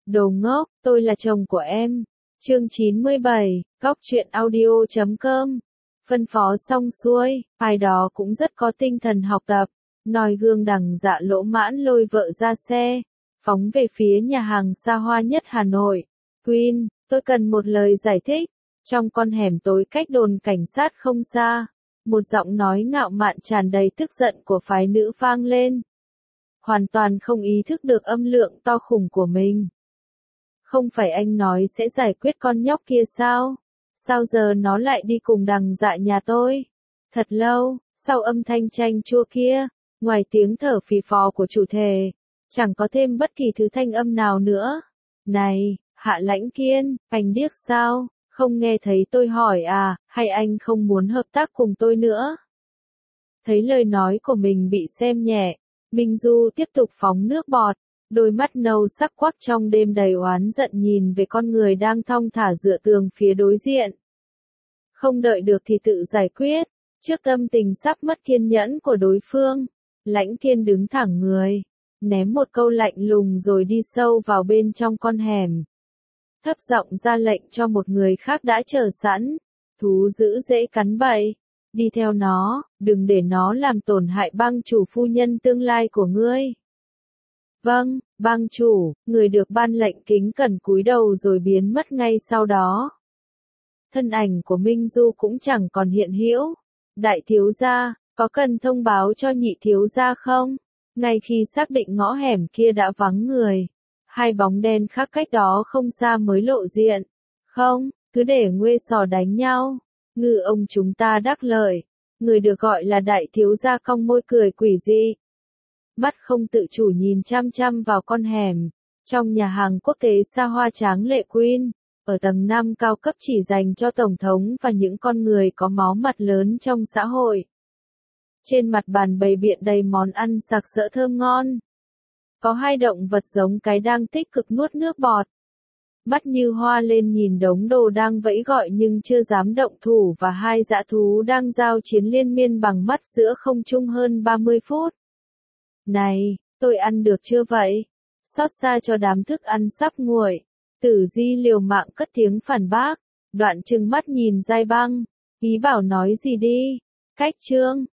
Đồ ngốc, tôi là chồng của em. Chương 97, Góc truyện audio.com. Phân phó xong xuôi, ai đó cũng rất có tinh thần học tập. Noi gương đằng dạ lỗ mãn lôi vợ ra xe, phóng về phía nhà hàng xa hoa nhất Hà Nội. Queen, tôi cần một lời giải thích. Trong con hẻm tối cách đồn cảnh sát không xa, một giọng nói ngạo mạn tràn đầy tức giận của phái nữ vang lên. Hoàn toàn không ý thức được âm lượng to khủng của mình. Không phải anh nói sẽ giải quyết con nhóc kia sao? Sao giờ nó lại đi cùng đằng dạ nhà tôi? Thật lâu, sau âm thanh chanh chua kia, ngoài tiếng thở phì phò của chủ thể, chẳng có thêm bất kỳ thứ thanh âm nào nữa. Này, Hạ Lãnh Kiên, anh điếc sao? Không nghe thấy tôi hỏi à, hay anh không muốn hợp tác cùng tôi nữa? Thấy lời nói của mình bị xem nhẹ, Minh Du tiếp tục phóng nước bọt, đôi mắt nâu sắc quắc trong đêm đầy oán giận nhìn về con người đang thong thả dựa tường phía đối diện. Không đợi được thì tự giải quyết, trước tâm tình sắp mất kiên nhẫn của đối phương, Lãnh Kiên đứng thẳng người, ném một câu lạnh lùng rồi đi sâu vào bên trong con hẻm. Thấp giọng ra lệnh cho một người khác đã chờ sẵn, thú dữ dễ cắn bậy, đi theo nó, đừng để nó làm tổn hại bang chủ phu nhân tương lai của ngươi. Vâng, bang chủ, người được ban lệnh kính cẩn cúi đầu rồi biến mất ngay sau đó. Thân ảnh của Minh Du cũng chẳng còn hiện hữu. Đại thiếu gia, có cần thông báo cho nhị thiếu gia không? Ngay khi xác định ngõ hẻm kia đã vắng người, hai bóng đen khác cách đó không xa mới lộ diện. Không, cứ để nguê sò đánh nhau. Ngư ông chúng ta đắc lợi. Người được gọi là đại thiếu gia cong môi cười quỷ dị. Mắt không tự chủ nhìn chăm chăm vào con hẻm. Trong nhà hàng quốc tế xa hoa tráng lệ Queen, ở tầng 5 cao cấp chỉ dành cho tổng thống và những con người có máu mặt lớn trong xã hội. Trên mặt bàn bày biện đầy món ăn sặc sỡ thơm ngon. Có hai động vật giống cái đang tích cực nuốt nước bọt. Mắt như hoa lên nhìn đống đồ đang vẫy gọi nhưng chưa dám động thủ và hai dã thú đang giao chiến liên miên bằng mắt giữa không trung hơn 30 phút. Này, tôi ăn được chưa vậy? Xót xa cho đám thức ăn sắp nguội. Tử Di liều mạng cất tiếng phản bác. Đoạn trừng mắt nhìn Giai Băng. Ý bảo nói gì đi? Cách chương.